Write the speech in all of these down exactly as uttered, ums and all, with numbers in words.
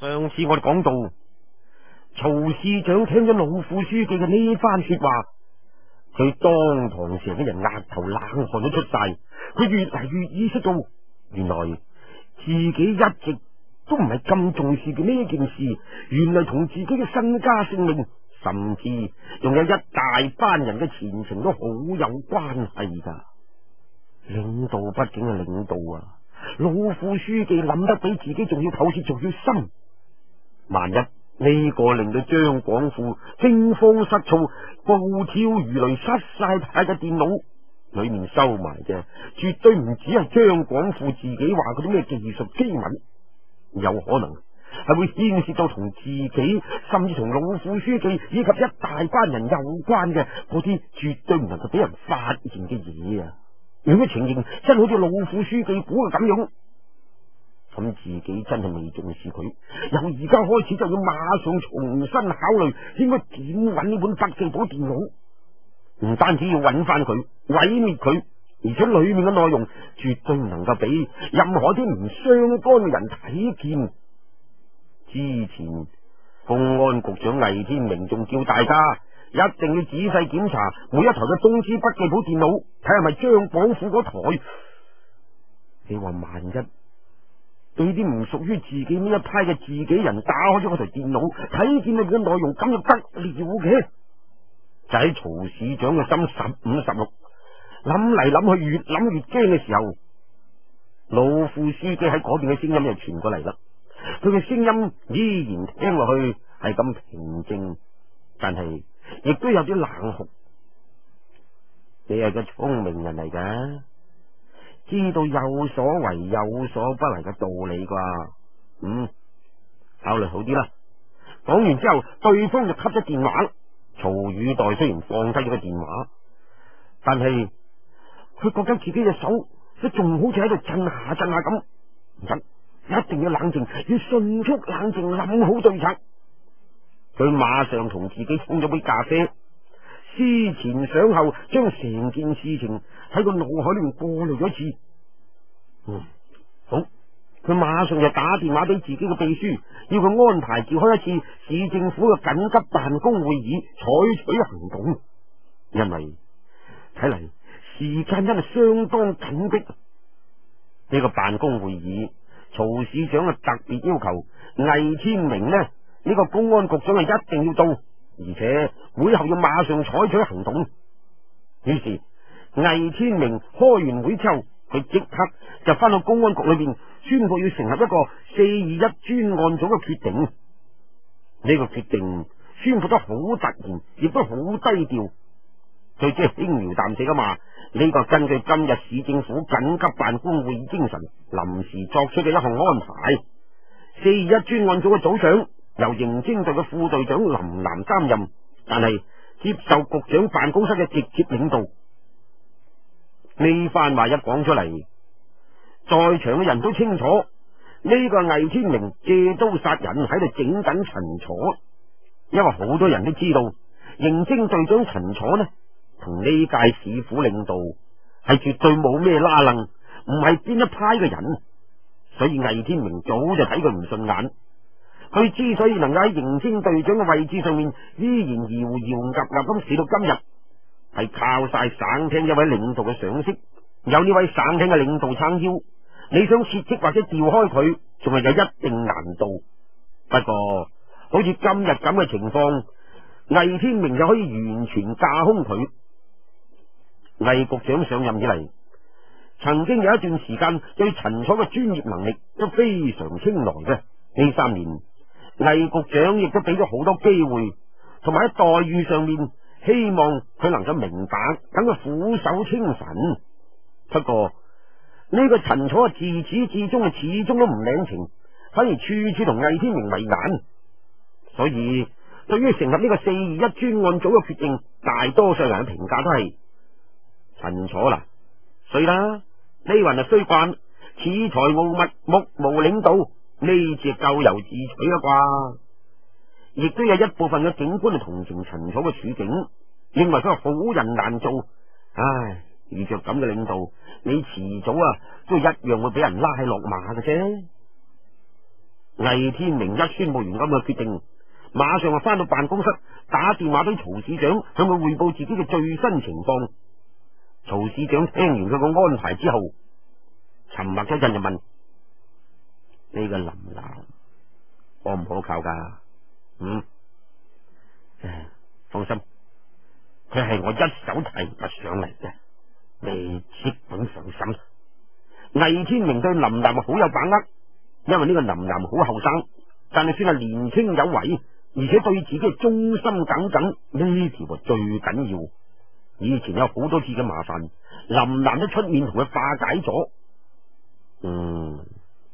上次我哋講到，曹市長聽咗老副書記嘅呢番說話，佢當堂成個人額頭冷汗都出晒，佢越嚟越意識到，原來自己一直都唔係咁重視嘅呢件事，原來同自己嘅身家性命，甚至仲有一大班人嘅前程都好有關係噶。領導畢竟係領導啊，老副書記諗得比自己仲要透徹，仲要深。萬一呢個令到張廣富驚慌失措、暴跳如雷、失晒態嘅電腦裏面收埋嘅，絕對唔止係張廣富自己話嗰啲咩技術機密，有可能係會牽涉到同自己，甚至同老副書記以及一大班人有關嘅嗰啲絕對唔能夠俾人發現嘅嘢啊！如果情形真好似老副書記估嘅咁樣，咁自己真係未重視佢，由而家開始就要馬上重新考慮應該點揾呢本筆記簿電腦，唔單止要揾翻佢，毀滅佢，而且裏面嘅內容絕對唔能夠俾任何啲唔相干嘅人睇見。之前公安局長魏天明仲叫大家一定要仔細檢查每一台嘅中資筆記簿電腦，睇下係咪張廣富嗰台。你話萬一對啲唔屬於自己呢一派嘅自己人打開咗嗰台電腦，睇見裏面嘅內容，咁就得了嘅。就喺曹市長嘅心十五十六諗嚟諗去，越諗越驚嘅時候，老副書記喺嗰邊嘅聲音又傳過嚟啦。佢嘅聲音依然聽落去係咁平靜，但係亦都有啲冷酷。你係個聰明人嚟㗎，知道有所為有所不為嘅道理啩？嗯，考慮好啲啦。講完之後，對方就吸咗電話。曹宇代雖然放低咗個電話，但係佢覺得自己隻手都仲好似喺度震下震下咁，唔得，一定要冷靜，要迅速冷靜，諗好對策。佢馬上同自己沖咗杯咖啡，思前想後，將成件事情喺個腦海裏面過濾咗一次。嗯，好，佢馬上就打電話俾自己嘅秘書，要佢安排召開一次市政府嘅緊急辦公會議，採取行動。因為睇嚟時間真係相當緊迫。呢個辦公會議，曹市長嘅特別要求魏天明呢，呢個公安局長係一定要到，而且會後要馬上採取行動。於是魏天明開完會之後，佢即刻就翻到公安局裏邊宣布要成立一個四二一專案組嘅決定。呢個決定宣布得好突然，亦都好低調。佢即係輕描淡寫噶嘛。呢個根據今日市政府緊急辦公會議精神臨時作出嘅一項安排。四二一專案組嘅組長由刑偵隊嘅副隊長林南擔任，但係接受局長辦公室嘅直接領導。呢番話一講出嚟，在場嘅人都清楚，呢個魏天明借刀殺人喺度整緊陳楚。因為好多人都知道，刑偵隊長陳楚呢，同呢屆市府領導係絕對冇咩拉楞，唔係邊一派嘅人，所以魏天明早就睇佢唔順眼。佢之所以能夠喺刑偵隊長嘅位置上面依然搖搖岌岌咁企到今日，係靠晒省廳一位領導嘅賞識。有呢位省廳嘅領導撐腰，你想撤職或者調開佢，仲係有一定難度。不過好似今日咁嘅情況，魏天明就可以完全架空佢。魏局長上任以嚟，曾經有一段時間對陳楚嘅專業能力都非常青睞嘅。呢三年，魏局長亦都俾咗好多機會，同埋喺待遇上面，希望佢能夠明白，等佢俯首稱臣。不過呢個陳楚自始至終啊，始終都唔領情，反而處處同魏天明為難。所以對於成立呢個四二一專案組嘅決定，大多數人嘅評價都係陳楚啦，衰啦，呢云啊衰慣，恃才傲物，目無領導，呢隻咎由自取啦啩。亦都有一部分嘅警官係同情陳楚嘅處境，認為佢係好人難做。唉，遇着咁嘅領導，你遲早啊都一樣會俾人拉落馬嘅啫。 魏天明一宣布完咁嘅決定，馬上就翻到辦公室，打電話俾曹市長，向佢匯報自己嘅最新情況。曹市長聽完佢個安排之後，沉默咗一陣就問：呢個林南可唔可靠噶？嗯，唉，放心，佢係我一手提拔上嚟嘅，你即管放心。魏天明對林南好有把握，因為呢個林南好後生，但係算係年青有為，而且對自己嘅忠心耿耿，呢條係最緊要。以前有好多次嘅麻煩，林南都出面同佢化解咗。嗯，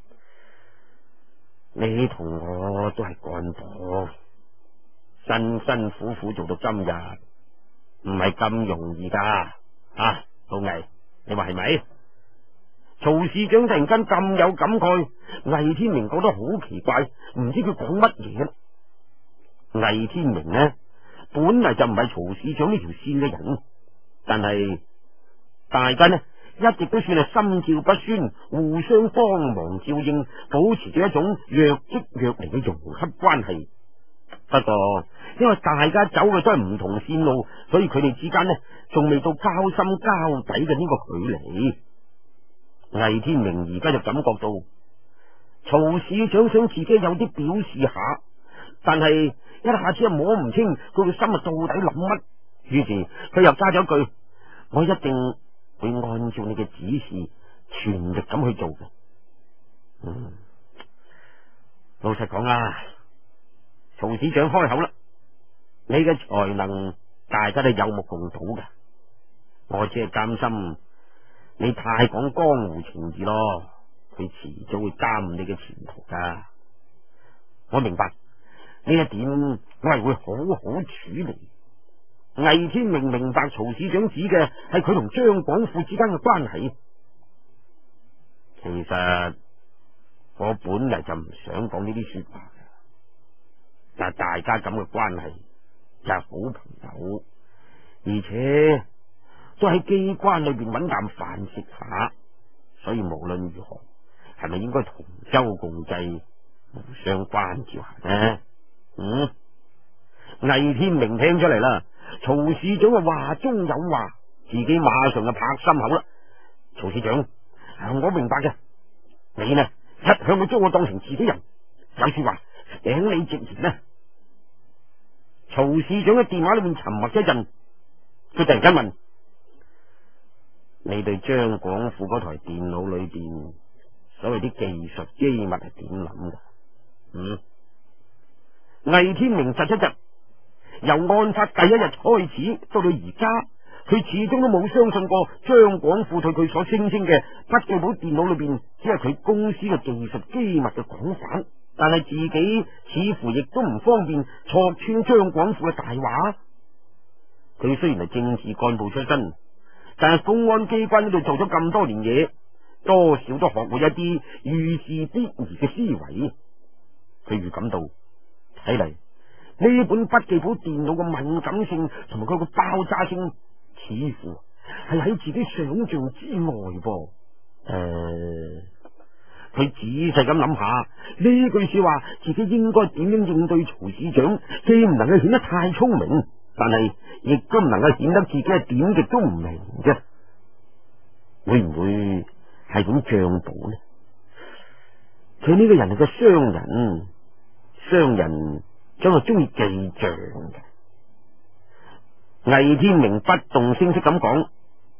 你同我都係幹部，辛辛苦苦做到今日，唔係咁容易噶。啊，老魏，你話係咪？曹市長突然間咁有感慨，魏天明覺得好奇怪，唔知佢講乜嘢。魏天明呢，本嚟就唔係曹市長呢條線嘅人，但係大家呢一直都算係心照不宣，互相幫忙照應，保持住一種若即若離嘅融洽關係。不過因為大家走嘅都係唔同線路，所以佢哋之間呢仲未到交心交底嘅呢個距離。魏天明而家就感覺到曹市長想自己有啲表示下，但係一下子又摸唔清佢個心啊到底諗乜，於是佢又加咗一句：我一定會按照你嘅指示全力咁去做嘅。嗯，老實講啊，曹市長開口啦，你嘅才能大家都有目共睹嘅，我只係擔心你太講江湖情義咯，佢遲早會耽誤你嘅前途噶。我明白呢一點，我係會好好處理。魏天明明白曹市長指嘅係佢同張廣富之間嘅關係。其實我本嚟就唔想講呢啲說話嘅，但係大家咁嘅關係就係好朋友，而且都喺機關裏邊揾啖飯食下，所以無論如何，係咪應該同舟共濟，互相關照下呢？嗯，魏天明聽出嚟啦，曹市長嘅話中有話，自己馬上就拍心口啦。曹市長，我明白嘅，你呢一向都將我當成自己人，有說話請你直言呢。曹市長喺電話裏面沉默一陣，佢突然間問：你對張廣富嗰台電腦裏邊所謂啲技術機密係點諗噶？嗯，魏天明窒一窒，由案發第一日開始到到而家，佢始終都冇相信過張廣富對佢所聲稱嘅筆記簿電腦裏邊只係佢公司嘅技術機密嘅講法，但係自己似乎亦都唔方便戳穿張廣富嘅大話。佢雖然係政治幹部出身，但係公安機關呢度做咗咁多年嘢，多少都學會一啲遇事必疑嘅思維。佢預感到，睇嚟呢本筆記簿電腦嘅敏感性同埋佢個爆炸性，似乎係喺自己想象之外噃。誒、呃，佢仔細咁諗下呢句說話，自己應該點樣應對曹市長？既唔能夠顯得太聰明，但係亦都唔能夠顯得自己係點極都唔明嘅。會唔會係本賬簿呢？佢呢個人係個商人，商人將係中意記賬嘅。魏天明不動聲色咁講：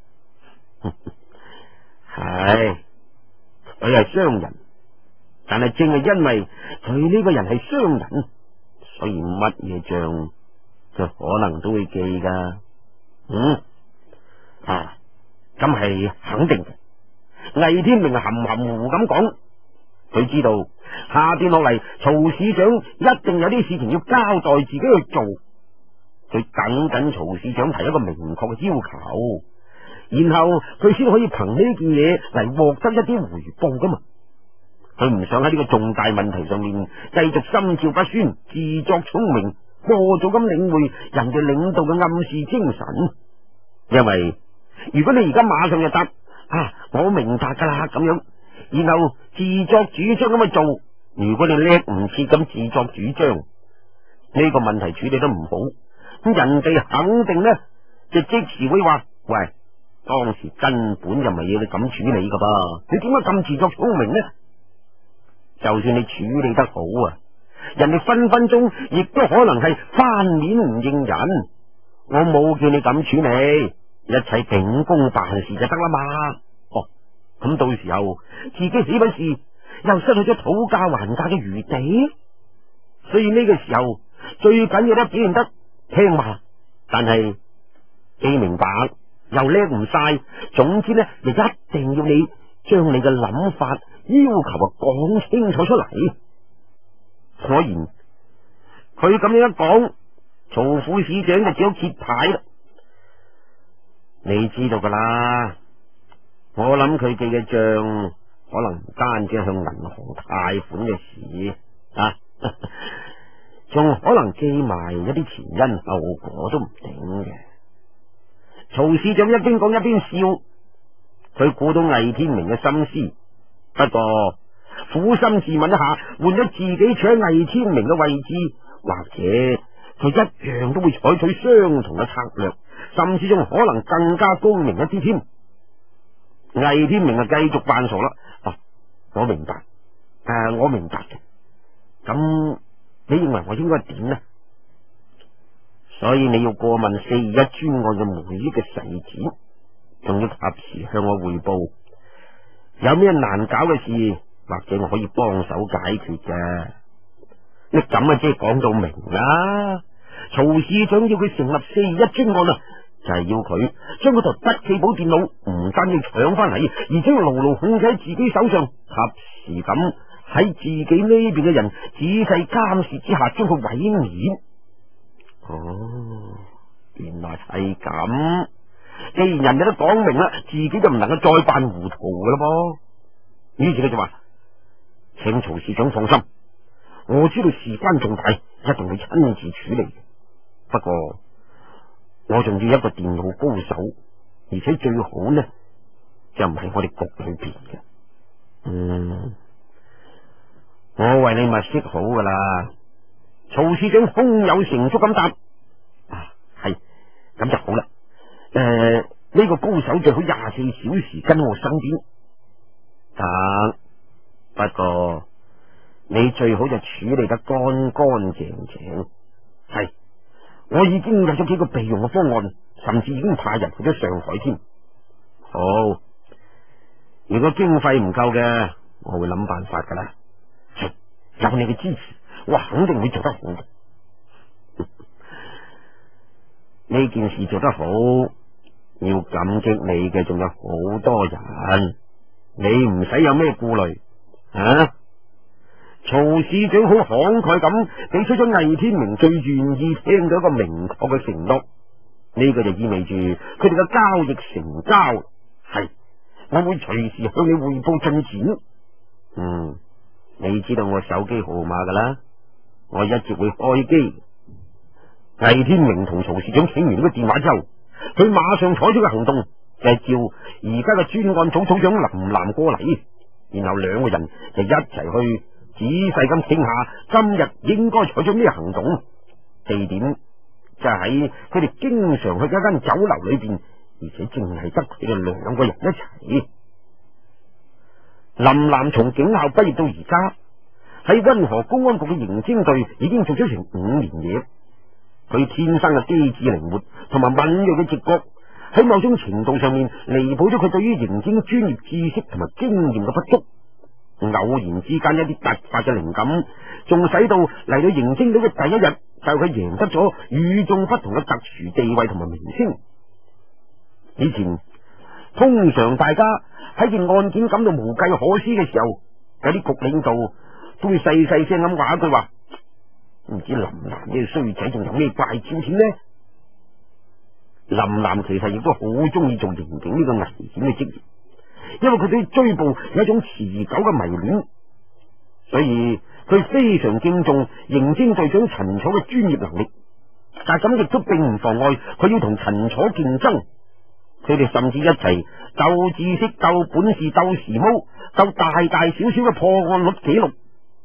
係，佢係商人，但係正係因為佢呢個人係商人，所以乜嘢賬佢可能都會記噶。嗯，啊，咁係肯定嘅。魏天明含含糊糊咁講，佢知道下邊落嚟曹市長一定有啲事情要交代自己去做，佢等緊曹市長提一個明確嘅要求，然後佢先可以憑呢件嘢嚟獲得一啲回報噶嘛。佢唔想喺呢個重大問題上面繼續心照不宣，自作聰明，過早咁領會人哋領導嘅暗示精神。因為如果你而家馬上就答啊，我明白噶啦咁樣，然後自作主張咁去做， 如果你叻唔切咁自作主張，呢個問題處理得唔好，咁人哋肯定呢就即時會話：喂，當時根本就唔係要你咁處理噶噃，你點解咁自作聰明呢？就算你處理得好啊，人哋分分鐘亦都可能係翻面唔認人。我冇叫你咁處理，一切秉公辦事就得啦嘛。哦，咁到時候自己豈不是又失去咗討價還價嘅餘地？所以呢個時候最緊要咧表現得聽話，但係既明白又叻唔晒，總之咧就一定要你將你嘅諗法要求啊講清楚出嚟。果然佢咁樣一講，曹副市長就只好揭牌啦。你知道噶啦，我諗佢記嘅賬可能唔單止向銀行貸款嘅事啊，仲可能記埋一啲前因後果都唔定嘅。曹市長一邊講一邊笑，佢估到魏天明嘅心思，不過苦心自問一下，換咗自己坐喺魏天明嘅位置，或者佢一樣都會採取相同嘅策略，甚至仲可能更加高明一啲添。魏天明啊，繼續扮傻啦。啊，我明白，誒、啊，我明白嘅。咁你認為我應該點呢？所以你要過問四二一專案嘅每一個細節，仲要及時向我匯報。有咩難搞嘅事，或者我可以幫手解決嘅。你咁啊，即係講到明啦。曹市長要佢成立四二一專案啊，就係要佢將嗰台筆記簿電腦唔單要搶翻嚟，而且要牢牢控制喺自己手上，及時咁喺自己呢邊嘅人仔細監視之下，將佢毀滅。哦，原來係咁。既然人哋都講明啦，自己就唔能夠再扮糊塗噶啦噃。於是佢就話：請曹市長放心，我知道事關重大，一定會親自處理。不過我仲要一個電腦高手，而且最好呢就唔係我哋局裏邊嘅。嗯，我為你物色好噶啦。曹市長胸有成竹咁答：啊，係咁就好啦。誒、呃，呢、這個高手最好廿四小時跟我身邊。得，不過你最好就處理得乾乾淨淨。係，我已經有咗幾個備用嘅方案，甚至已經派人去咗上海添。好，如果經費唔夠嘅，我會諗辦法噶啦。係，有你嘅支持，我肯定會做得好嘅。呢件事做得好，要感激你嘅仲有好多人，你唔使有咩顧慮啊！曹市長好慷慨咁俾出咗魏天明最願意聽到一個明確嘅承諾，呢個就意味住佢哋嘅交易成交。係，我會隨時向你匯報進展。嗯，你知道我手機號碼噶啦，我一直會開機。魏天明同曹市長傾完呢個電話之後，佢馬上採取嘅行動就係召而家嘅專案組組長林南過嚟，然後兩個人就一齊去仔細咁傾下今日應該採取咩行動。地點就係喺佢哋經常去一間酒樓裏邊，而且淨係得佢哋兩個人一齊。林南從警校畢業到而家，喺溫河公安局嘅刑偵隊已經做咗成五年嘢。佢天生嘅機智靈活同埋敏銳嘅直覺，喺某種程度上面彌補咗佢對於刑偵專業知識同埋經驗嘅不足。偶然之間一啲突發嘅靈感，仲使到嚟到刑偵隊嘅第一日，就佢贏得咗與眾不同嘅特殊地位同埋名稱。以前通常大家喺件案件感到無計可施嘅時候，有啲局領導都會細細聲咁話一句話：唔知林南呢個衰仔仲有咩怪招添呢？林南其實亦都好中意做刑警呢個危險嘅職業，因為佢對追捕有一種持久嘅迷戀，所以佢非常敬重刑偵隊長陳楚嘅專業能力。但係咁亦都並唔妨礙佢要同陳楚競爭。佢哋甚至一齊鬥知識、鬥本事、鬥時髦、鬥大大小小嘅破案率紀錄。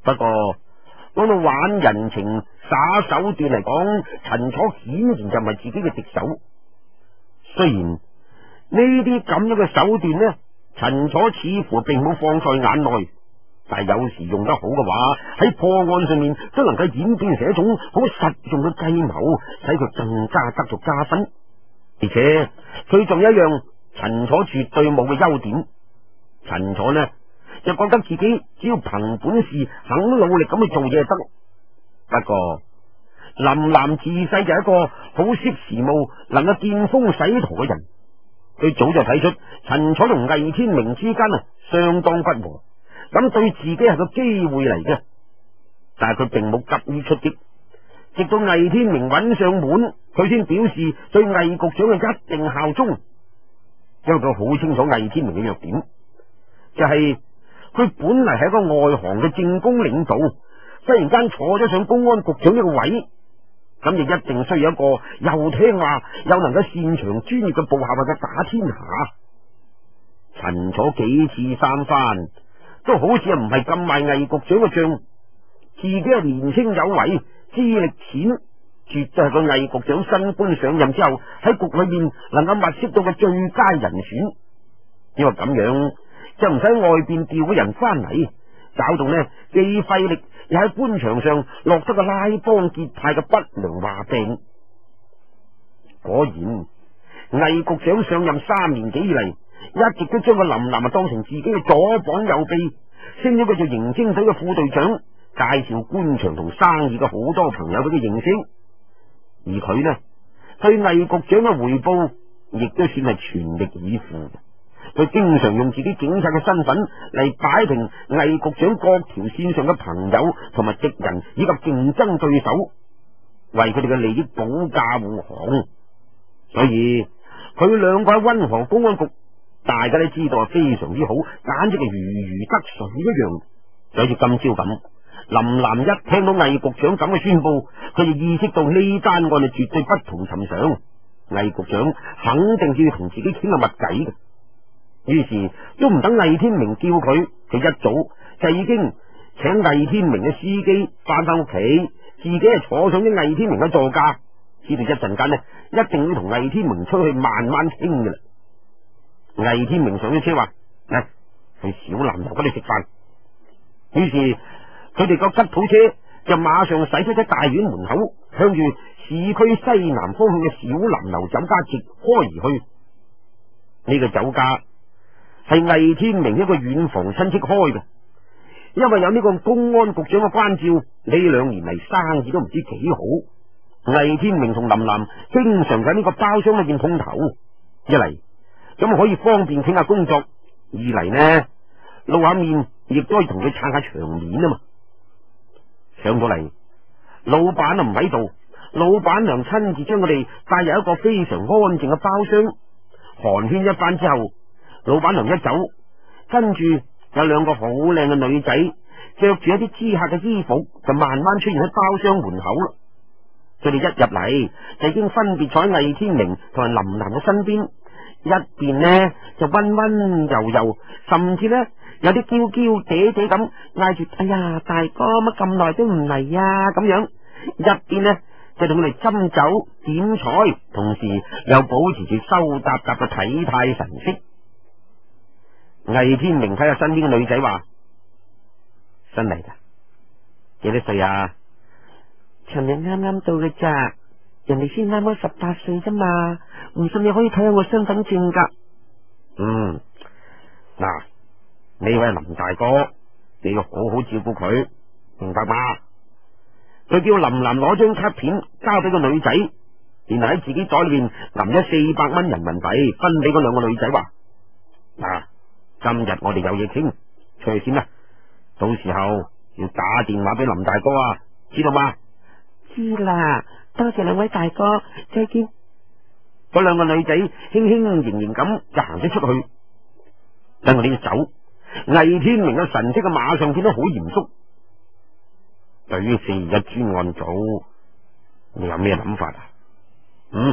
不過講到玩人情耍手段嚟講，陳楚顯然就唔係自己嘅敵手。雖然呢啲咁樣嘅手段呢，陳楚似乎並冇放在眼內，但係有時用得好嘅話，喺破案上面都能夠演變成一種好實用嘅計謀，使佢更加得着加分。而且佢仲有一樣陳楚絕對冇嘅優點，陳楚呢就覺得自己只要憑本事肯努力咁去做嘢就得。不過林嵐自細就係一個好識時務，能夠見風使舵嘅人，佢早就睇出陳楚同魏天明之間啊相當不和，咁對自己係個機會嚟嘅。但係佢並冇急於出擊，直到魏天明揾上門，佢先表示對魏局長嘅一定效忠，因為佢好清楚魏天明嘅弱點，就係、是、佢本嚟係一個外行嘅政工領導，忽然間坐咗上公安局長呢個位，咁就一定需要一個又聽話又能夠擅長專業嘅部下或者打天下。陳楚幾次三番都好似唔係咁賣魏局長嘅賬，自己係年輕有為，資歷淺，絕對係個魏局長新官上任之後喺局裏面能夠物色到嘅最佳人選。因為咁樣就唔使外邊調個人翻嚟，搞到呢既費力又喺官場上落得個拉幫結派嘅不良話柄。果然魏局長上任三年幾以嚟，一直都將個林嵐啊當成自己嘅左膀右臂，升咗佢做刑偵隊嘅副隊長，介紹官場同生意嘅好多朋友俾佢認識。而佢呢對魏局長嘅回報亦都算係全力以赴。佢經常用自己警察嘅身份嚟擺平魏局長各條線上嘅朋友同埋敵人以及競爭對手，為佢哋嘅利益保駕護航。所以佢兩個喺溫河公安局，大家都知道係非常之好，簡直係如魚得水一樣。就好似今朝咁，林嵐一聽到魏局長咁嘅宣布，佢就意識到呢單案係絕對不同尋常，魏局長肯定要同自己傾下密計嘅。於是都唔等魏天明叫佢，佢一早就已經請魏天明嘅司機翻返屋企，自己係坐上啲魏天明嘅座駕，知道一陣間呢一定要同魏天明出去慢慢傾嘅啦。魏天明上咗車話：嚟去小南頭嗰度食飯。於是佢哋個吉普車就馬上駛出喺大院門口，向住市區西南方向嘅小南樓酒家直開而去。呢、這個酒家係魏天明一個遠房親戚開嘅，因為有呢個公安局長嘅關照，呢兩年嚟生意都唔知幾好。魏天明同林嵐經常喺呢個包廂裏邊碰頭，一嚟咁可以方便傾下工作，二嚟呢露下面亦都可以同佢撐下場面啊嘛。上到嚟，老闆啊唔喺度，老闆娘親自將佢哋帶入一個非常安靜嘅包廂，寒暄一番之後，老闆娘一走，跟住有兩個好靚嘅女仔着住一啲知客嘅衣服，就慢慢出現喺包廂門口啦。佢哋一入嚟就已經分別坐喺魏天明同埋林嵐嘅身邊，一邊呢就溫溫柔柔，甚至呢有啲嬌嬌嗲嗲咁嗌住：哎呀，大哥乜咁耐都唔嚟啊！咁樣一邊呢就同佢哋斟酒點菜，同時又保持住羞答答嘅體態神色。魏天明睇下身邊嘅女仔話：新嚟噶，幾多歲啊？尋日啱啱到嘅咋，人哋先啱啱十八歲啫嘛，唔信你可以睇下我身份證噶。嗯，嗱，呢位林大哥，你要好好照顧佢，明白嗎？佢叫林嵐攞張卡片交俾個女仔，然後喺自己袋裏邊揞咗四百蚊人民幣分俾嗰兩個女仔，話：嗱，今日我哋有嘢傾，出去先啦，到時候要打電話俾林大哥啊，知道嗎？知啦，多謝兩位大哥，再見。嗰兩個女仔輕輕盈盈咁就行咗出去，等我哋走。魏天明嘅神色嘅馬上變得好嚴肅。對於四二一專案組，你有咩諗法啊？嗯，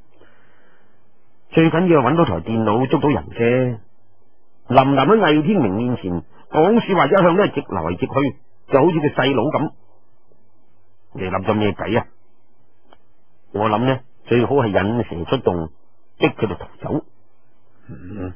最緊要係揾到台電腦，捉到人啫。林嵐喺魏天明面前講說話一向都係直來直去， 就好似個細佬咁。你諗咗咩計啊？我諗呢，最好係引蛇出洞，逼佢哋逃走。嗯，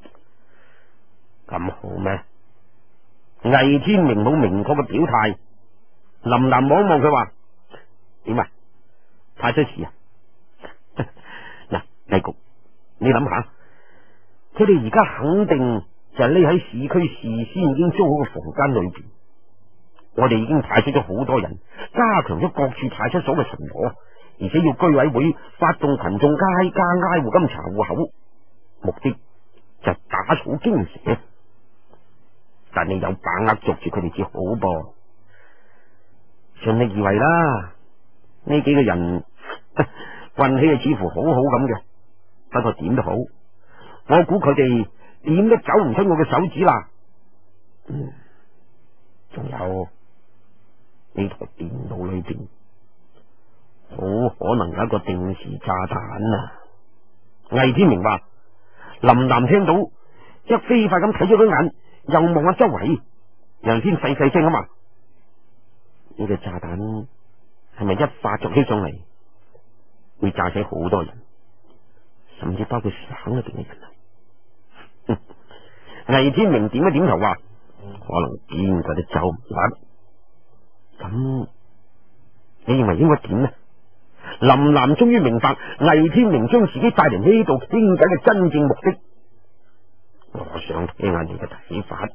咁好咩？魏天明冇明確嘅表態，林南望望佢話：點啊？派出事啊？嗱，魏局，你諗下，佢哋而家肯定就係匿喺市區事先已經租好嘅房間裏邊。我哋已經派出咗好多人，加強咗各處派出所嘅巡邏，而且要居委會發動群眾挨家挨戶咁查戶口，目的就係打草驚蛇。但你有把握捉住佢哋至好噃，盡力而為啦。呢幾個人運氣啊，似乎好好咁嘅。不過點都好，我估佢哋點都走唔出我嘅手指啦。嗯，仲有呢台電腦裏邊，好可能有一個定時炸彈啊！魏天明話，林南聽到，一飛快咁睇咗佢眼，又望下周圍，然後先細細聲咁話：呢個炸彈係咪一發着起上嚟，會炸死好多人，甚至包括省入邊嘅人啊？魏天明點一點頭話：可能邊個都走唔甩。咁你認為應該點呢？林南終於明白魏天明將自己帶嚟呢度傾偈嘅真正目的。我想聽下你嘅睇法。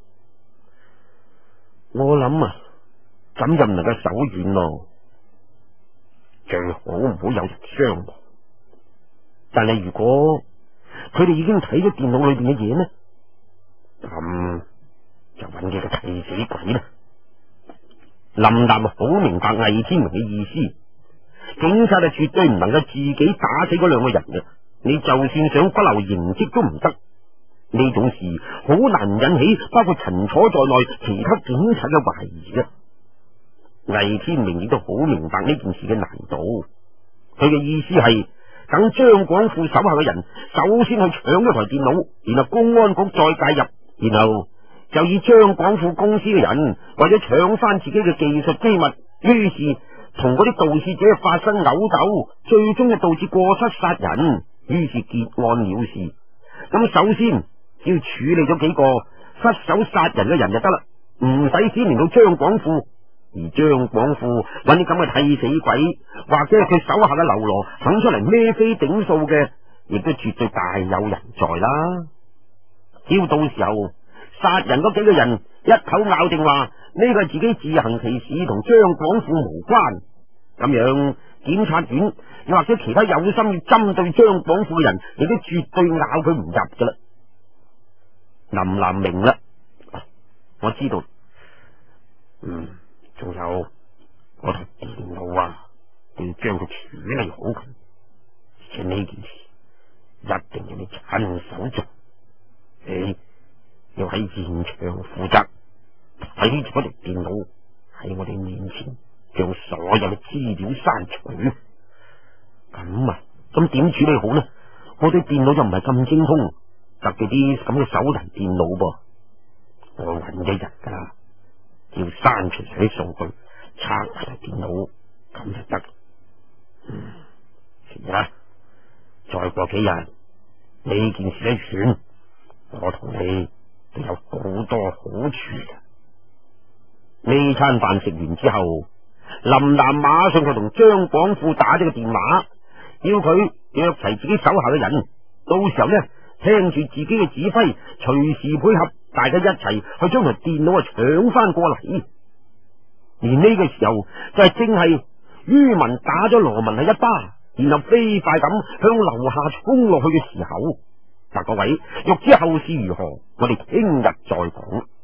我諗啊，咁就唔能夠手軟咯，最好唔好有人傷亡。但係如果佢哋已經睇咗電腦裏邊嘅嘢呢，咁就揾幾個替死鬼啦。林南好明白魏天明嘅意思，警察係絕對唔能夠自己打死嗰兩個人嘅，你就算想不留形跡都唔得。呢種事好難引起包括陳楚在內其他警察嘅懷疑嘅。魏天明亦都好明白呢件事嘅難度，佢嘅意思係等張廣富手下嘅人首先去搶咗台電腦，然後公安局再介入，然後就以張廣富公司嘅人為咗搶翻自己嘅技術機密，於是同嗰啲盜竊者發生毆鬥，最終就導致過失殺人，於是結案了事。咁首先只要處理咗幾個失手殺人嘅人就得啦，唔使牽連到張廣富。而張廣富揾啲咁嘅替死鬼，或者係佢手下嘅流羅肯出嚟孭飛頂數嘅，亦都絕對大有人在啦。只要到時候殺人嗰幾個人一口咬定話呢個係自己自行其事，同張廣富無關，咁樣檢察院又或者其他有心要針對張廣富嘅人，亦都絕對咬佢唔入噶啦。林南明啦，我知道。嗯，仲有我台電腦啊，要將佢處理好佢，而且呢件事一定要你親手做，你要喺現場負責，睇住嗰台電腦喺我哋面前將所有嘅資料刪除。咁啊，咁點處理好呢？我對電腦就唔係咁精通，特別啲咁嘅手提電腦噃，我揾一日噶啦，要刪除啲數據，拆埋台電腦，咁就得。嗯，是啦，再過幾日呢件事一完，我同你都有好多好處嘅。呢餐飯食完之後，林南馬上就同張廣富打咗個電話，要佢約齊自己手下嘅人，到時候呢，聽住自己嘅指揮，隨時配合，大家一齊去將台電腦啊搶翻過嚟。而呢個時候就係正係于文打咗羅文係一巴，然後飛快咁向樓下衝落去嘅時候。嗱，各位欲知後事如何，我哋聽日再講。